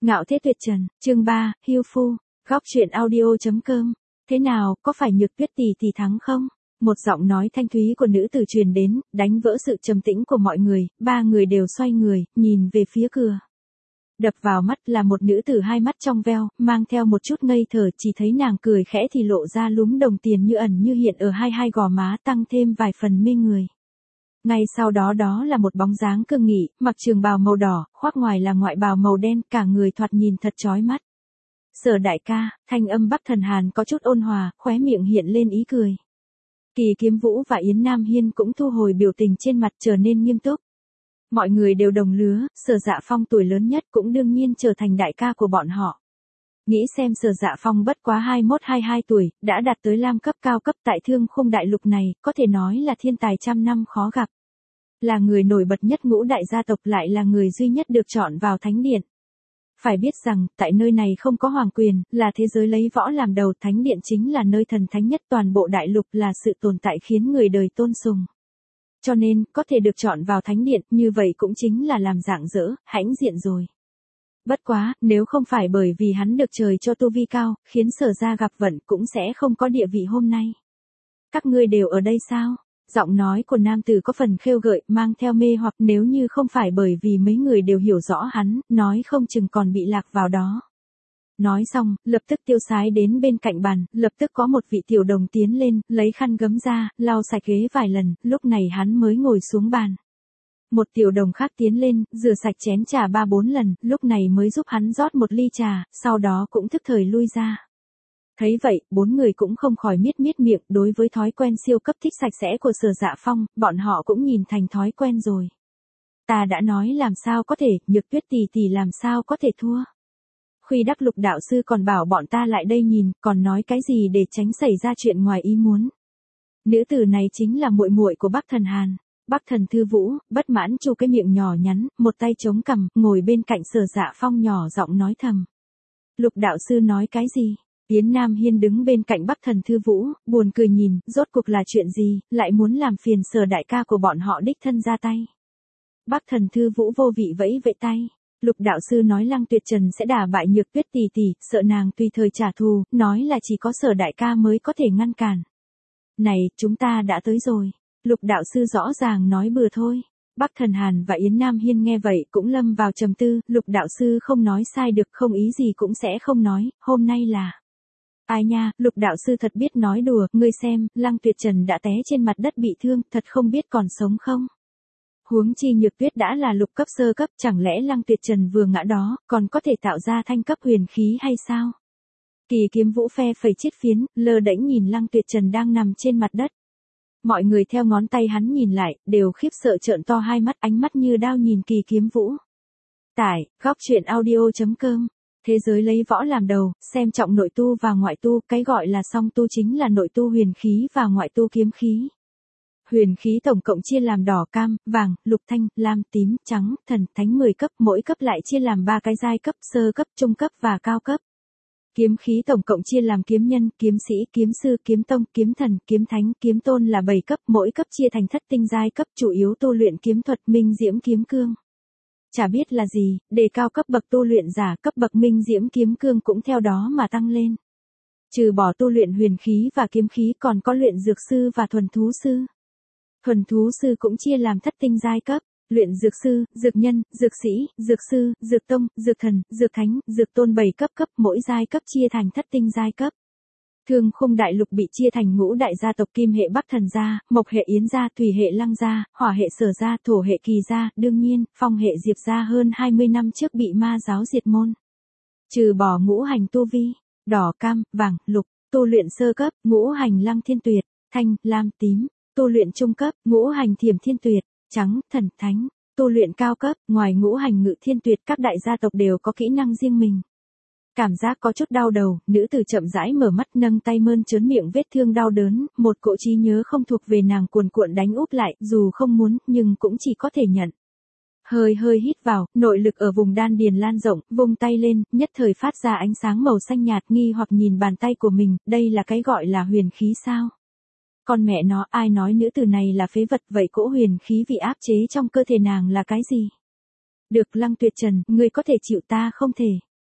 Ngạo Thế Tuyệt Trần, chương 3, Hưu Phu, góc truyện audio.com. Thế nào, có phải Nhược Tuyết tỷ tỷ thắng không? Một giọng nói thanh thúy của nữ tử truyền đến, đánh vỡ sự trầm tĩnh của mọi người, ba người đều xoay người, nhìn về phía cửa. Đập vào mắt là một nữ tử hai mắt trong veo, mang theo một chút ngây thơ, chỉ thấy nàng cười khẽ thì lộ ra lúm đồng tiền như ẩn như hiện ở hai gò má, tăng thêm vài phần mê người. Ngay sau đó là một bóng dáng cương nghị, mặc trường bào màu đỏ, khoác ngoài là ngoại bào màu đen, cả người thoạt nhìn thật chói mắt. Sở đại ca, thanh âm Bắc Thần Hàn có chút ôn hòa, khóe miệng hiện lên ý cười. Kỳ Kiếm Vũ và Yến Nam Hiên cũng thu hồi biểu tình trên mặt trở nên nghiêm túc. Mọi người đều đồng lứa, Sở Dạ Phong tuổi lớn nhất cũng đương nhiên trở thành đại ca của bọn họ. Nghĩ xem Sở Dạ Phong bất quá 21-22 tuổi, đã đạt tới lam cấp cao cấp tại Thương Khung đại lục này, có thể nói là thiên tài trăm năm khó gặp. Là người nổi bật nhất ngũ đại gia tộc, lại là người duy nhất được chọn vào thánh điện. Phải biết rằng, tại nơi này không có hoàng quyền, là thế giới lấy võ làm đầu, thánh điện chính là nơi thần thánh nhất toàn bộ đại lục, là sự tồn tại khiến người đời tôn sùng. Cho nên, có thể được chọn vào thánh điện, như vậy cũng chính là làm rạng rỡ, hãnh diện rồi. Bất quá, nếu không phải bởi vì hắn được trời cho tu vi cao, khiến Sở gia gặp vận, cũng sẽ không có địa vị hôm nay. Các ngươi đều ở đây sao? Giọng nói của nam tử có phần khêu gợi, mang theo mê hoặc, nếu như không phải bởi vì mấy người đều hiểu rõ hắn, nói không chừng còn bị lạc vào đó. Nói xong, lập tức tiêu sái đến bên cạnh bàn, lập tức có một vị tiểu đồng tiến lên, lấy khăn gấm ra, lau sạch ghế vài lần, lúc này hắn mới ngồi xuống bàn. Một tiểu đồng khác tiến lên, rửa sạch chén trà 3-4 lần, lúc này mới giúp hắn rót một ly trà, sau đó cũng thức thời lui ra. Thấy vậy, bốn người cũng không khỏi miết miệng, đối với thói quen siêu cấp thích sạch sẽ của Sở Dạ Phong, bọn họ cũng nhìn thành thói quen rồi. Ta đã nói làm sao có thể, Nhược Tuyết tỷ tỷ làm sao có thể thua. Khuy Đắc Lục đạo sư còn bảo bọn ta lại đây nhìn, còn nói cái gì để tránh xảy ra chuyện ngoài ý muốn. Nữ tử này chính là muội muội của Bắc Thần Hàn. Bắc Thần Thư Vũ, bất mãn chu cái miệng nhỏ nhắn, một tay chống cằm, ngồi bên cạnh Sở Dạ Phong nhỏ giọng nói thầm. Lục đạo sư nói cái gì? Yến Nam Hiên đứng bên cạnh Bắc Thần Thư Vũ, buồn cười nhìn, rốt cuộc là chuyện gì, lại muốn làm phiền Sở đại ca của bọn họ đích thân ra tay. Bắc Thần Thư Vũ vô vị vẫy tay. Lục đạo sư nói Lăng Tuyệt Trần sẽ đả bại Nhược Tuyết tỷ tỷ, sợ nàng tùy thời trả thù, nói là chỉ có Sở đại ca mới có thể ngăn cản. Này, chúng ta đã tới rồi. Lục đạo sư rõ ràng nói bừa thôi. Bắc Thần Hàn và Yến Nam Hiên nghe vậy cũng lâm vào trầm tư, Lục đạo sư không nói sai được, không ý gì cũng sẽ không nói, hôm nay là... Ai nha, Lục đạo sư thật biết nói đùa, ngươi xem, Lăng Tuyệt Trần đã té trên mặt đất bị thương, thật không biết còn sống không. Huống chi Nhược Tuyết đã là lục cấp sơ cấp, chẳng lẽ Lăng Tuyệt Trần vừa ngã đó, còn có thể tạo ra thanh cấp huyền khí hay sao? Kỳ Kiếm Vũ phe phẩy chiết phiến, lơ đễnh nhìn Lăng Tuyệt Trần đang nằm trên mặt đất. Mọi người theo ngón tay hắn nhìn lại, đều khiếp sợ trợn to hai mắt, ánh mắt như đao nhìn Kỳ Kiếm Vũ. Tải, góc truyện audio.com. Thế giới lấy võ làm đầu, xem trọng nội tu và ngoại tu, cái gọi là song tu chính là nội tu huyền khí và ngoại tu kiếm khí. Huyền khí tổng cộng chia làm đỏ, cam, vàng, lục, thanh, lam, tím, trắng, thần, thánh 10 cấp, mỗi cấp lại chia làm 3 cái giai cấp, sơ cấp, trung cấp và cao cấp. Kiếm khí tổng cộng chia làm kiếm nhân, kiếm sĩ, kiếm sư, kiếm tông, kiếm thần, kiếm thánh, kiếm tôn là 7 cấp, mỗi cấp chia thành thất tinh giai cấp, chủ yếu tu luyện kiếm thuật, minh diễm kiếm cương. Chả biết là gì, đề cao cấp bậc tu luyện giả, cấp bậc minh diễm kiếm cương cũng theo đó mà tăng lên. Trừ bỏ tu luyện huyền khí và kiếm khí, còn có luyện dược sư và thuần thú sư. Thuần thú sư cũng chia làm thất tinh giai cấp, luyện dược sư, dược nhân, dược sĩ, dược sư, dược tông, dược thần, dược thánh, dược tôn 7 cấp, mỗi giai cấp chia thành thất tinh giai cấp. Thương Khung đại lục bị chia thành ngũ đại gia tộc: Kim hệ Bắc Thần gia, Mộc hệ Yến gia, Thủy hệ Lăng gia, Hỏa hệ Sở gia, Thổ hệ Kỳ gia, đương nhiên, Phong hệ Diệp gia hơn 20 năm trước bị ma giáo diệt môn. Trừ bỏ ngũ hành tu vi, đỏ, cam, vàng, lục, tu luyện sơ cấp, ngũ hành Lăng Thiên Tuyệt, thanh, lam, tím, tu luyện trung cấp, ngũ hành Thiểm Thiên Tuyệt, trắng, thần, thánh, tu luyện cao cấp, ngoài ngũ hành Ngự Thiên Tuyệt, các đại gia tộc đều có kỹ năng riêng mình. Cảm giác có chút đau đầu, nữ tử chậm rãi mở mắt, nâng tay mơn trớn miệng vết thương đau đớn, một cỗ trí nhớ không thuộc về nàng cuồn cuộn đánh úp lại, dù không muốn, nhưng cũng chỉ có thể nhận. Hơi hít vào, nội lực ở vùng đan điền lan rộng, vung tay lên, nhất thời phát ra ánh sáng màu xanh nhạt, nghi hoặc nhìn bàn tay của mình, đây là cái gọi là huyền khí sao? Con mẹ nó, ai nói nữ tử này là phế vật, vậy cỗ huyền khí vị áp chế trong cơ thể nàng là cái gì? Được, Lăng Tuyệt Trần, ngươi có thể chịu, ta không thể.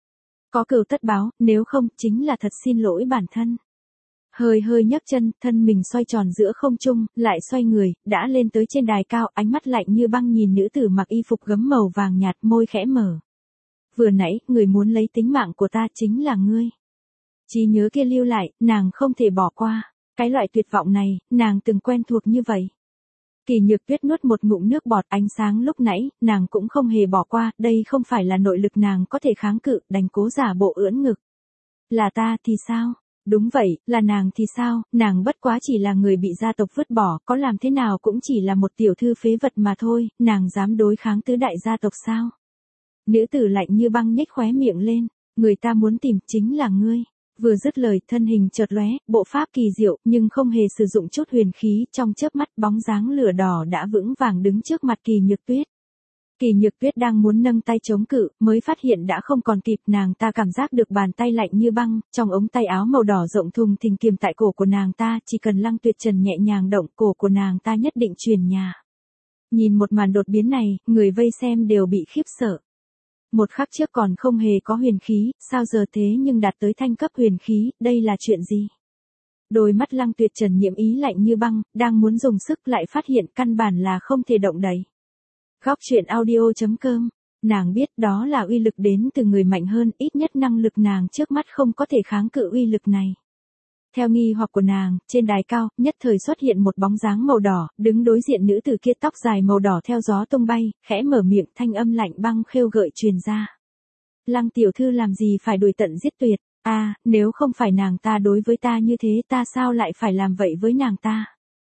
Có cừu tất báo, nếu không, chính là thật xin lỗi bản thân. Hơi hơi nhấc chân, thân mình xoay tròn giữa không trung, lại xoay người, đã lên tới trên đài cao, ánh mắt lạnh như băng nhìn nữ tử mặc y phục gấm màu vàng nhạt, môi khẽ mở. Vừa nãy, người muốn lấy tính mạng của ta chính là ngươi. Trí nhớ kia lưu lại, nàng không thể bỏ qua. Cái loại tuyệt vọng này, nàng từng quen thuộc như vậy. Kỳ Nhược Tuyết nuốt một ngụm nước bọt, ánh sáng lúc nãy, nàng cũng không hề bỏ qua, đây không phải là nội lực nàng có thể kháng cự, đành cố giả bộ ưỡn ngực. Là ta thì sao? Đúng vậy, là nàng thì sao, nàng bất quá chỉ là người bị gia tộc vứt bỏ, có làm thế nào cũng chỉ là một tiểu thư phế vật mà thôi, nàng dám đối kháng tứ đại gia tộc sao? Nữ tử lạnh như băng nhếch khóe miệng lên, người ta muốn tìm chính là ngươi. Vừa dứt lời, thân hình chợt lóe, bộ pháp kỳ diệu, nhưng không hề sử dụng chút huyền khí, trong chớp mắt bóng dáng lửa đỏ đã vững vàng đứng trước mặt Kỳ Nhược Tuyết. Kỳ Nhược Tuyết đang muốn nâng tay chống cự, mới phát hiện đã không còn kịp, nàng ta cảm giác được bàn tay lạnh như băng, trong ống tay áo màu đỏ rộng thùng thình kiềm tại cổ của nàng ta, chỉ cần Lăng Tuyệt Trần nhẹ nhàng động, cổ của nàng ta nhất định truyền nhà. Nhìn một màn đột biến này, người vây xem đều bị khiếp sợ. Một khắc trước còn không hề có huyền khí, sao giờ thế nhưng đạt tới thanh cấp huyền khí, đây là chuyện gì? Đôi mắt Lăng Tuyệt Trần nhiễm ý lạnh như băng, đang muốn dùng sức lại phát hiện căn bản là không thể động đậy. Góc truyện audio.com, nàng biết đó là uy lực đến từ người mạnh hơn, ít nhất năng lực nàng trước mắt không có thể kháng cự uy lực này. Theo nghi hoặc của nàng, trên đài cao, nhất thời xuất hiện một bóng dáng màu đỏ, đứng đối diện nữ tử kia tóc dài màu đỏ theo gió tung bay, khẽ mở miệng, thanh âm lạnh băng khêu gợi truyền ra. Lăng tiểu thư làm gì phải đuổi tận giết tuyệt, nếu không phải nàng ta đối với ta như thế ta sao lại phải làm vậy với nàng ta?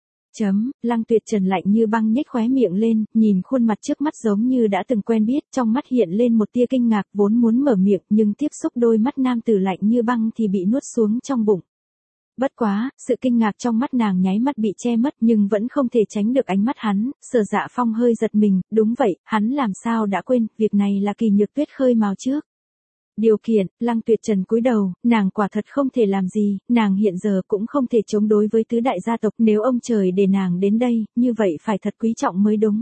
Lăng Tuyệt Trần lạnh như băng nhếch khóe miệng lên, nhìn khuôn mặt trước mắt giống như đã từng quen biết, trong mắt hiện lên một tia kinh ngạc, vốn muốn mở miệng nhưng tiếp xúc đôi mắt nam tử lạnh như băng thì bị nuốt xuống trong bụng. Bất quá, sự kinh ngạc trong mắt nàng nháy mắt bị che mất nhưng vẫn không thể tránh được ánh mắt hắn, Sở Dạ Phong hơi giật mình, đúng vậy, hắn làm sao đã quên, việc này là Kỳ Nhược Tuyết khơi mào trước. Điều kiện, Lăng Tuyệt Trần cúi đầu, nàng quả thật không thể làm gì, nàng hiện giờ cũng không thể chống đối với tứ đại gia tộc, nếu ông trời để nàng đến đây, như vậy phải thật quý trọng mới đúng.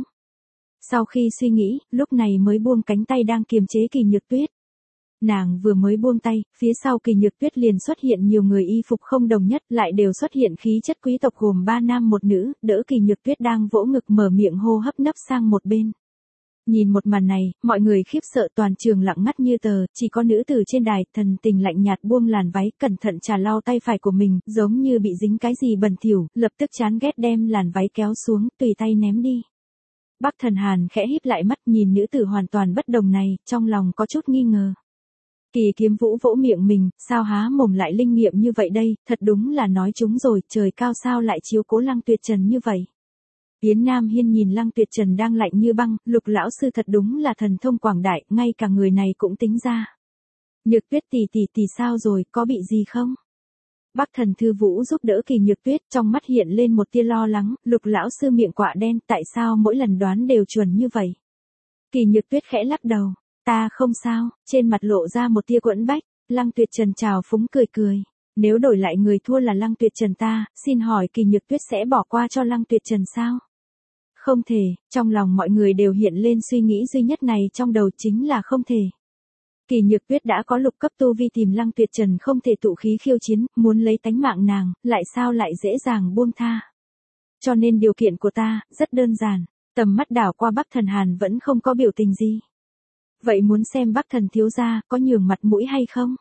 Sau khi suy nghĩ, lúc này mới buông cánh tay đang kiềm chế Kỳ Nhược Tuyết. Nàng vừa mới buông tay, phía sau Kỳ Nhược Tuyết liền xuất hiện nhiều người y phục không đồng nhất, lại đều xuất hiện khí chất quý tộc gồm 3 nam một nữ, đỡ Kỳ Nhược Tuyết đang vỗ ngực mở miệng hô hấp nấp sang một bên. Nhìn một màn này, mọi người khiếp sợ, toàn trường lặng ngắt như tờ, chỉ có nữ tử trên đài, thần tình lạnh nhạt buông làn váy, cẩn thận trà lau tay phải của mình, giống như bị dính cái gì bẩn thỉu, lập tức chán ghét đem làn váy kéo xuống, tùy tay ném đi. Bắc Thần Hàn khẽ híp lại mắt nhìn nữ tử hoàn toàn bất đồng này, trong lòng có chút nghi ngờ. Kỳ Kiếm Vũ vỗ miệng mình, sao há mồm lại linh nghiệm như vậy đây, thật đúng là nói chúng rồi, trời cao sao lại chiếu cố Lăng Tuyệt Trần như vậy. Yến Nam Hiên nhìn Lăng Tuyệt Trần đang lạnh như băng, Lục lão sư thật đúng là thần thông quảng đại, ngay cả người này cũng tính ra. Nhược Tuyết tỷ sao rồi, có bị gì không? Bắc Thần Thư Vũ giúp đỡ Kỳ Nhược Tuyết, trong mắt hiện lên một tia lo lắng, Lục lão sư miệng quạ đen, tại sao mỗi lần đoán đều chuẩn như vậy? Kỳ Nhược Tuyết khẽ lắc đầu, ta không sao, trên mặt lộ ra một tia quẫn bách, Lăng Tuyệt Trần trào phúng cười cười. Nếu đổi lại người thua là Lăng Tuyệt Trần ta, xin hỏi Kỳ Nhược Tuyết sẽ bỏ qua cho Lăng Tuyệt Trần sao? Không thể, trong lòng mọi người đều hiện lên suy nghĩ duy nhất này trong đầu chính là không thể. Kỳ Nhược Tuyết đã có lục cấp tu vi, tìm Lăng Tuyệt Trần không thể tụ khí khiêu chiến, muốn lấy tánh mạng nàng, lại sao lại dễ dàng buông tha. Cho nên điều kiện của ta, rất đơn giản, tầm mắt đảo qua Bắc Thần Hàn vẫn không có biểu tình gì. Vậy muốn xem Bắc Thần thiếu gia có nhường mặt mũi hay không?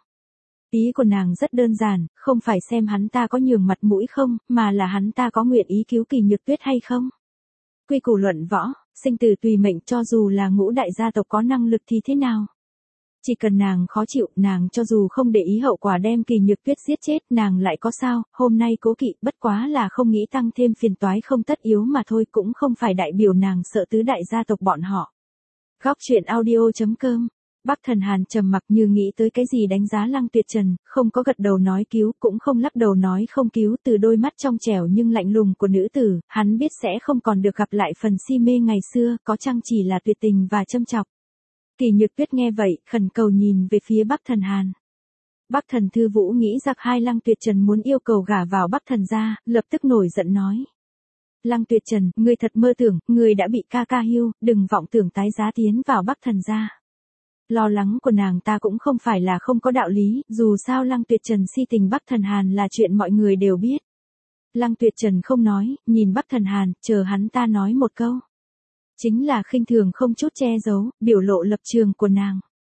Ý của nàng rất đơn giản, không phải xem hắn ta có nhường mặt mũi không, mà là hắn ta có nguyện ý cứu Kỳ Nhược Tuyết hay không. Quy củ luận võ, sinh tử tùy mệnh, cho dù là ngũ đại gia tộc có năng lực thì thế nào? Chỉ cần nàng khó chịu, nàng cho dù không để ý hậu quả đem Kỳ Nhược Tuyết giết chết, nàng lại có sao, hôm nay cố kỵ, bất quá là không nghĩ tăng thêm phiền toái không tất yếu mà thôi, cũng không phải đại biểu nàng sợ tứ đại gia tộc bọn họ. Góc truyện audio.com, Bắc Thần Hàn trầm mặc như nghĩ tới cái gì đánh giá Lăng Tuyệt Trần, không có gật đầu nói cứu, cũng không lắc đầu nói không cứu, từ đôi mắt trong trẻo nhưng lạnh lùng của nữ tử, hắn biết sẽ không còn được gặp lại phần si mê ngày xưa, có chăng chỉ là tuyệt tình và châm chọc. Kỳ Nhược Tuyết nghe vậy, khẩn cầu nhìn về phía Bắc Thần Hàn. Bắc Thần Thư Vũ nghĩ giặc hai Lăng Tuyệt Trần muốn yêu cầu gả vào Bắc Thần gia, lập tức nổi giận nói. Lăng Tuyệt Trần, ngươi thật mơ tưởng, ngươi đã bị ca ca hưu, đừng vọng tưởng tái giá tiến vào Bắc Thần gia. Lo lắng của nàng ta cũng không phải là không có đạo lý, dù sao Lăng Tuyệt Trần si tình Bắc Thần Hàn là chuyện mọi người đều biết. Lăng Tuyệt Trần không nói, nhìn Bắc Thần Hàn, chờ hắn ta nói một câu. Chính là khinh thường không chút che giấu, biểu lộ lập trường của nàng.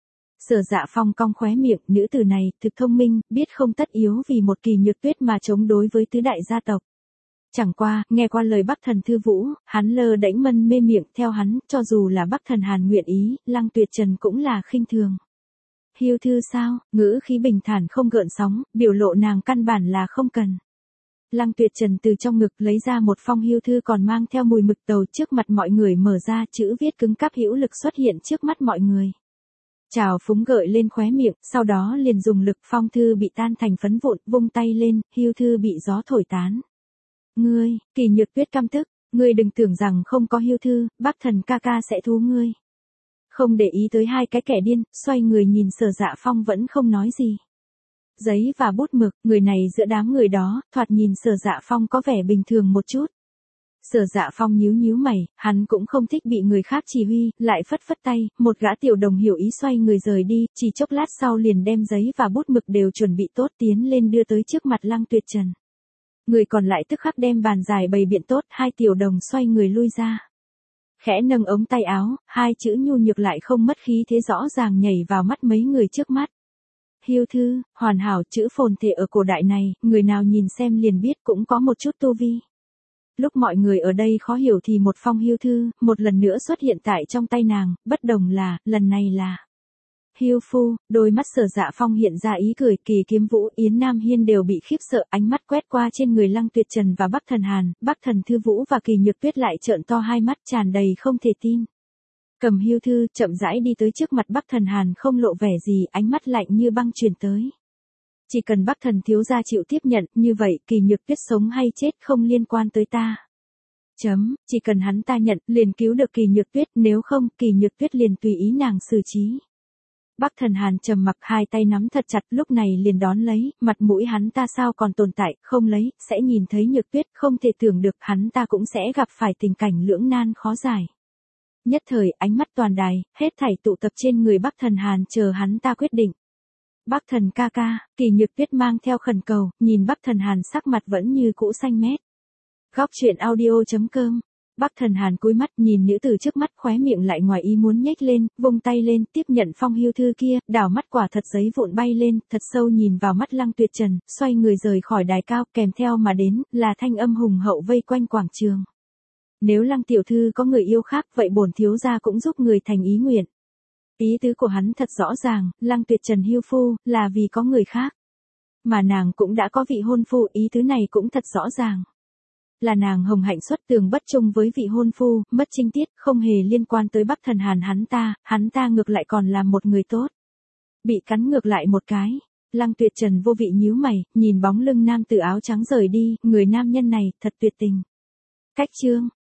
Sở Dạ Phong cong khóe miệng, nữ tử này, thực thông minh, biết không tất yếu vì một Kỳ Nhược Tuyết mà chống đối với tứ đại gia tộc. Chẳng qua, nghe qua lời Bắc Thần Thư Vũ, hắn lơ đễnh mân mê miệng, theo hắn, cho dù là Bắc Thần Hàn nguyện ý, Lăng Tuyệt Trần cũng là khinh thường. Hiêu thư sao, ngữ khí bình thản không gợn sóng, biểu lộ nàng căn bản là không cần. Lăng Tuyệt Trần từ trong ngực lấy ra một phong hiêu thư còn mang theo mùi mực tàu trước mặt mọi người mở ra, chữ viết cứng cáp hữu lực xuất hiện trước mắt mọi người. Trào phúng gợi lên khóe miệng, sau đó liền dùng lực, phong thư bị tan thành phấn vụn, vung tay lên, hiêu thư bị gió thổi tán. Ngươi, Kỳ Nhược Tuyết căm tức, ngươi đừng tưởng rằng không có hiêu thư, Bắc Thần ca ca sẽ thú ngươi. Không để ý tới hai cái kẻ điên, xoay người nhìn Sở Dạ Phong vẫn không nói gì. Giấy và bút mực, người này giữa đám người đó, thoạt nhìn Sở Dạ Phong có vẻ bình thường một chút. Sở Dạ Phong nhíu nhíu mày, hắn cũng không thích bị người khác chỉ huy, lại phất phất tay, một gã tiểu đồng hiểu ý xoay người rời đi, chỉ chốc lát sau liền đem giấy và bút mực đều chuẩn bị tốt tiến lên đưa tới trước mặt Lăng Tuyệt Trần. Người còn lại tức khắc đem bàn giải bày biện tốt, hai tiểu đồng xoay người lui ra. Khẽ nâng ống tay áo, hai chữ nhu nhược lại không mất khí thế rõ ràng nhảy vào mắt mấy người trước mắt. Hiêu thư, hoàn hảo, chữ phồn thể ở cổ đại này, người nào nhìn xem liền biết cũng có một chút tu vi. Lúc mọi người ở đây khó hiểu thì một phong hiêu thư, một lần nữa xuất hiện tại trong tay nàng, bất đồng là, lần này là. Hiêu phu, đôi mắt Sở Dạ Phong hiện ra ý cười, Kỳ Kiếm Vũ, Yến Nam Hiên đều bị khiếp sợ, ánh mắt quét qua trên người Lăng Tuyệt Trần và Bắc Thần Hàn, Bắc Thần Thư Vũ và Kỳ Nhược Tuyết lại trợn to hai mắt tràn đầy không thể tin. Cầm hiêu thư, chậm rãi đi tới trước mặt Bắc Thần Hàn không lộ vẻ gì, ánh mắt lạnh như băng truyền tới. Chỉ cần Bắc Thần thiếu gia chịu tiếp nhận, như vậy, Kỳ Nhược Tuyết sống hay chết không liên quan tới ta. Chỉ cần hắn ta nhận, liền cứu được Kỳ Nhược Tuyết, nếu không, Kỳ Nhược Tuyết liền tùy ý nàng xử trí. Bắc Thần Hàn trầm mặc, hai tay nắm thật chặt, lúc này liền đón lấy, mặt mũi hắn ta sao còn tồn tại, không lấy, sẽ nhìn thấy Nhược Tuyết, không thể tưởng được hắn ta cũng sẽ gặp phải tình cảnh lưỡng nan khó giải. Nhất thời, ánh mắt toàn đài, hết thảy tụ tập trên người Bắc Thần Hàn chờ hắn ta quyết định. Bắc Thần ca ca, Kỳ Nhược Tuyết mang theo khẩn cầu, nhìn Bắc Thần Hàn sắc mặt vẫn như cũ xanh mét. Góc truyện audio.com. Bắc Thần Hàn cúi mắt nhìn nữ tử trước mắt, khóe miệng lại ngoài ý muốn nhếch lên, vung tay lên, tiếp nhận phong hiêu thư kia, đảo mắt quả thật giấy vụn bay lên, thật sâu nhìn vào mắt Lăng Tuyệt Trần, xoay người rời khỏi đài cao, kèm theo mà đến, là thanh âm hùng hậu vây quanh quảng trường. Nếu Lăng tiểu thư có người yêu khác, vậy bổn thiếu gia cũng giúp người thành ý nguyện. Ý tứ của hắn thật rõ ràng, Lăng Tuyệt Trần hiêu phu, là vì có người khác. Mà nàng cũng đã có vị hôn phu, ý tứ này cũng thật rõ ràng. Là nàng hồng hạnh xuất tường bất chung với vị hôn phu, mất trinh tiết, không hề liên quan tới Bắc Thần Hàn hắn ta ngược lại còn là một người tốt. Bị cắn ngược lại một cái. Lăng Tuyệt Trần vô vị nhíu mày, nhìn bóng lưng nam tử áo trắng rời đi, người nam nhân này, thật tuyệt tình. Cách chương.